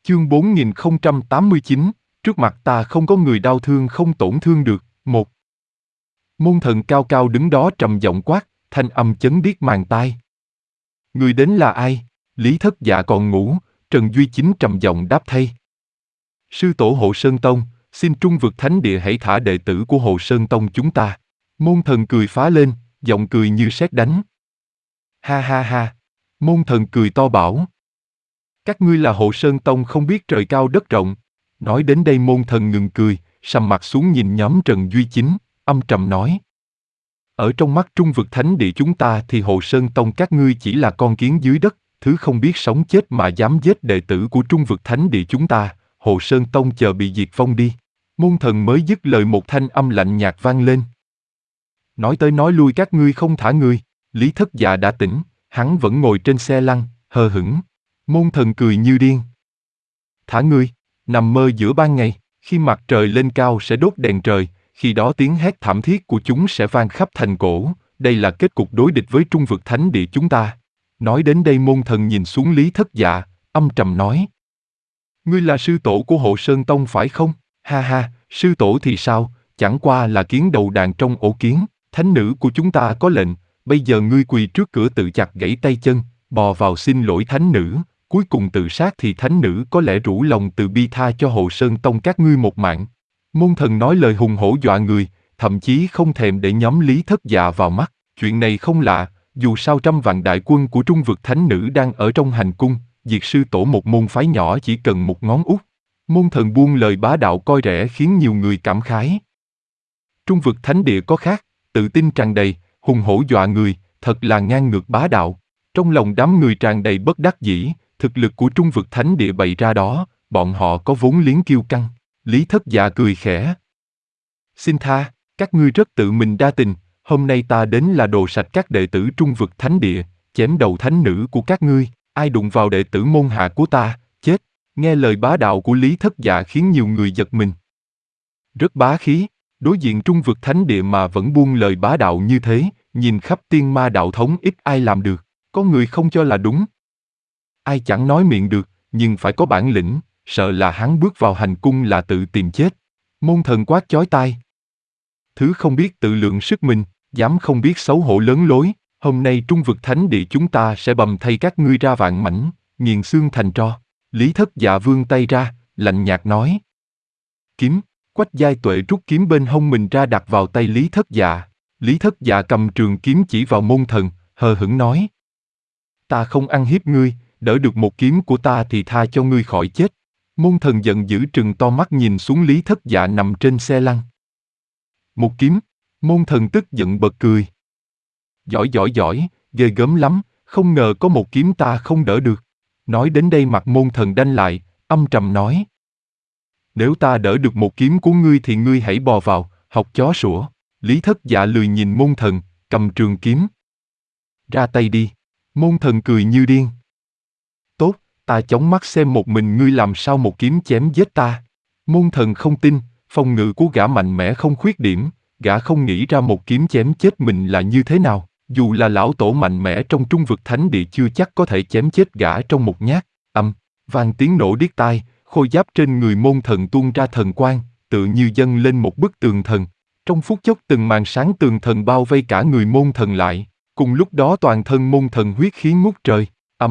Chương 4089, trước mặt ta không có người đau thương không tổn thương được. Một môn thần cao cao đứng đó trầm giọng quát, thanh âm chấn điếc màng tai. Người đến là ai? Lý Thất Dạ còn ngủ, Trần Duy Chính trầm giọng đáp thay. Sư tổ Hộ Sơn Tông, xin Trung Vực Thánh Địa hãy thả đệ tử của Hộ Sơn Tông chúng ta. Môn thần cười phá lên, giọng cười như sét đánh. Ha ha ha, môn thần cười to bảo. Các ngươi là Hộ Sơn Tông không biết trời cao đất rộng. Nói đến đây môn thần ngừng cười, sầm mặt xuống nhìn nhóm Trần Duy Chính, âm trầm nói. Ở trong mắt Trung Vực Thánh Địa chúng ta thì Hộ Sơn Tông các ngươi chỉ là con kiến dưới đất, thứ không biết sống chết mà dám giết đệ tử của Trung Vực Thánh Địa chúng ta, Hộ Sơn Tông chờ bị diệt vong đi. Môn thần mới dứt lời một thanh âm lạnh nhạt vang lên. Nói tới nói lui các ngươi không thả người. Lý Thất Dạ đã tỉnh, hắn vẫn ngồi trên xe lăn, hờ hững. Môn thần cười như điên. Thả ngươi, nằm mơ giữa ban ngày, khi mặt trời lên cao sẽ đốt đèn trời, khi đó tiếng hét thảm thiết của chúng sẽ vang khắp thành cổ, đây là kết cục đối địch với Trung Vực Thánh Địa chúng ta. Nói đến đây môn thần nhìn xuống Lý Thất Dạ, âm trầm nói. Ngươi là sư tổ của Hộ Sơn Tông phải không? Ha ha, sư tổ thì sao, chẳng qua là kiến đầu đàn trong ổ kiến, thánh nữ của chúng ta có lệnh, bây giờ ngươi quỳ trước cửa tự chặt gãy tay chân, bò vào xin lỗi thánh nữ, cuối cùng tự sát thì thánh nữ có lẽ rủ lòng từ bi tha cho Hộ Sơn Tông các ngươi một mạng. Môn thần nói lời hùng hổ dọa người, thậm chí không thèm để nhóm Lý Thất Dạ vào mắt. Chuyện này không lạ, dù sao trăm vạn đại quân của Trung Vực Thánh Nữ đang ở trong hành cung, diệt sư tổ một môn phái nhỏ chỉ cần một ngón út. Môn thần buông lời bá đạo coi rẻ khiến nhiều người cảm khái. Trung Vực Thánh Địa có khác, tự tin tràn đầy, hùng hổ dọa người, thật là ngang ngược bá đạo. Trong lòng đám người tràn đầy bất đắc dĩ, thực lực của Trung Vực Thánh Địa bày ra đó, bọn họ có vốn liếng kiêu căng. Lý Thất Dạ cười khẽ. Xin tha, các ngươi rất tự mình đa tình, hôm nay ta đến là đồ sạch các đệ tử Trung Vực Thánh Địa, chém đầu thánh nữ của các ngươi, ai đụng vào đệ tử môn hạ của ta, chết. Nghe lời bá đạo của Lý Thất Dạ khiến nhiều người giật mình. Rất bá khí, đối diện Trung Vực Thánh Địa mà vẫn buông lời bá đạo như thế, nhìn khắp tiên ma đạo thống ít ai làm được, có người không cho là đúng. Ai chẳng nói miệng được, nhưng phải có bản lĩnh, sợ là hắn bước vào hành cung là tự tìm chết. Môn thần quát chói tai. Thứ không biết tự lượng sức mình, dám không biết xấu hổ lớn lối, hôm nay Trung Vực Thánh Địa chúng ta sẽ bầm thây các ngươi ra vạn mảnh, nghiền xương thành tro. Lý Thất Dạ vươn tay ra, lạnh nhạt nói. Kiếm, Quách Giai Tuệ rút kiếm bên hông mình ra đặt vào tay Lý Thất Dạ. Lý Thất Dạ cầm trường kiếm chỉ vào môn thần, hờ hững nói. Ta không ăn hiếp ngươi, đỡ được một kiếm của ta thì tha cho ngươi khỏi chết. Môn thần giận dữ trừng to mắt nhìn xuống Lý Thất Dạ nằm trên xe lăn. Một kiếm, môn thần tức giận bật cười. Giỏi, ghê gớm lắm, không ngờ có một kiếm ta không đỡ được. Nói đến đây mặt môn thần đanh lại, âm trầm nói. Nếu ta đỡ được một kiếm của ngươi thì ngươi hãy bò vào, học chó sủa. Lý Thất Dạ lười nhìn môn thần, cầm trường kiếm. Ra tay đi. Môn thần cười như điên. Tốt, ta chống mắt xem một mình ngươi làm sao một kiếm chém giết ta. Môn thần không tin, phòng ngự của gã mạnh mẽ không khuyết điểm, gã không nghĩ ra một kiếm chém chết mình là như thế nào. Dù là lão tổ mạnh mẽ trong Trung Vực Thánh Địa chưa chắc có thể chém chết gã trong một nhát. Vang tiếng nổ điếc tai, khôi giáp trên người môn thần tuôn ra thần quang, tự như dâng lên một bức tường thần. Trong phút chốc từng màn sáng tường thần bao vây cả người môn thần lại. Cùng lúc đó toàn thân môn thần huyết khí ngút trời.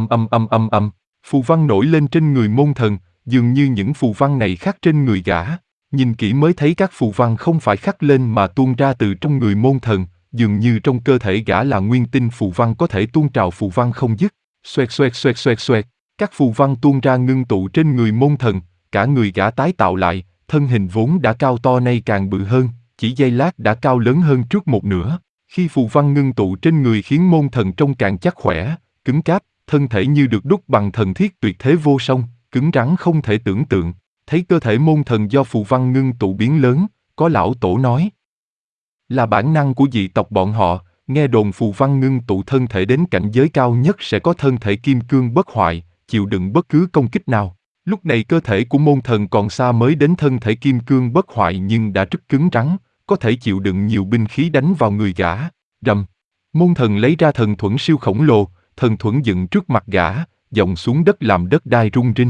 Phù văn nổi lên trên người môn thần, dường như những phù văn này khắc trên người gã. Nhìn kỹ mới thấy các phù văn không phải khắc lên mà tuôn ra từ trong người môn thần, dường như trong cơ thể gã là nguyên tinh phù văn có thể tuôn trào phù văn không dứt. Xoẹt. Các phù văn tuôn ra ngưng tụ trên người môn thần, cả người gã tái tạo lại, thân hình vốn đã cao to nay càng bự hơn, chỉ giây lát đã cao lớn hơn trước một nửa. Khi phù văn ngưng tụ trên người khiến môn thần trông càng chắc khỏe, cứng cáp, thân thể như được đúc bằng thần thiết tuyệt thế vô song, cứng rắn không thể tưởng tượng. Thấy cơ thể môn thần do phù văn ngưng tụ biến lớn, có lão tổ nói. Là bản năng của dị tộc bọn họ, nghe đồn phù văn ngưng tụ thân thể đến cảnh giới cao nhất sẽ có thân thể kim cương bất hoại, chịu đựng bất cứ công kích nào. Lúc này cơ thể của môn thần còn xa mới đến thân thể kim cương bất hoại nhưng đã rất cứng rắn, có thể chịu đựng nhiều binh khí đánh vào người gã. Rầm. Môn thần lấy ra thần thuẫn siêu khổng lồ, thần thuẫn dựng trước mặt gã, dòng xuống đất làm đất đai rung rinh.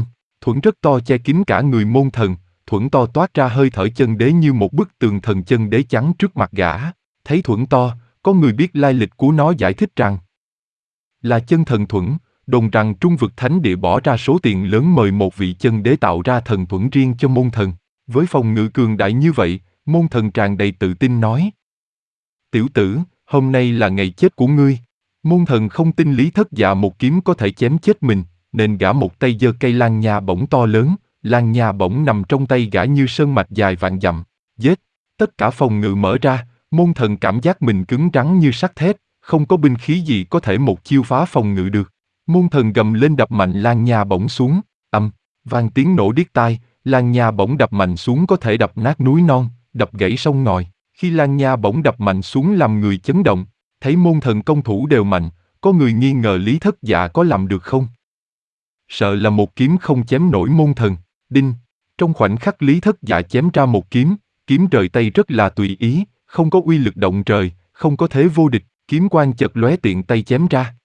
thuẫn rất to che kín cả người môn thần, thuẫn to toát ra hơi thở chân đế như một bức tường thần chân đế chắn trước mặt gã. Thấy thuẫn to, có người biết lai lịch của nó giải thích rằng là chân thần thuẫn, đồn rằng Trung vực thánh địa bỏ ra số tiền lớn mời một vị chân đế tạo ra thần thuẫn riêng cho môn thần. Với phòng ngự cường đại như vậy, môn thần tràn đầy tự tin nói: Tiểu tử, hôm nay là ngày chết của ngươi. Môn thần không tin Lý Thất Dạ một kiếm có thể chém chết mình, nên gã một tay giơ cây lan nha bổng to lớn, lan nha bổng nằm trong tay gã như sơn mạch dài vạn dặm. Giết! Tất cả phòng ngự mở ra, môn thần cảm giác mình cứng rắn như sắt thép, không có binh khí gì có thể một chiêu phá phòng ngự được. Môn thần gầm lên đập mạnh lan nha bổng xuống, vang tiếng nổ điếc tai, lan nha bổng đập mạnh xuống có thể đập nát núi non, đập gãy sông ngòi. Khi lan nha bổng đập mạnh xuống làm người chấn động, thấy môn thần công thủ đều mạnh, có người nghi ngờ Lý Thất Dạ có làm được không? Sợ là một kiếm không chém nổi môn thần. Đinh! Trong khoảnh khắc Lý Thất Dạ chém ra một kiếm, kiếm rời tay rất là tùy ý, không có uy lực động trời, không có thế vô địch, kiếm quang chật lóe tiện tay chém ra.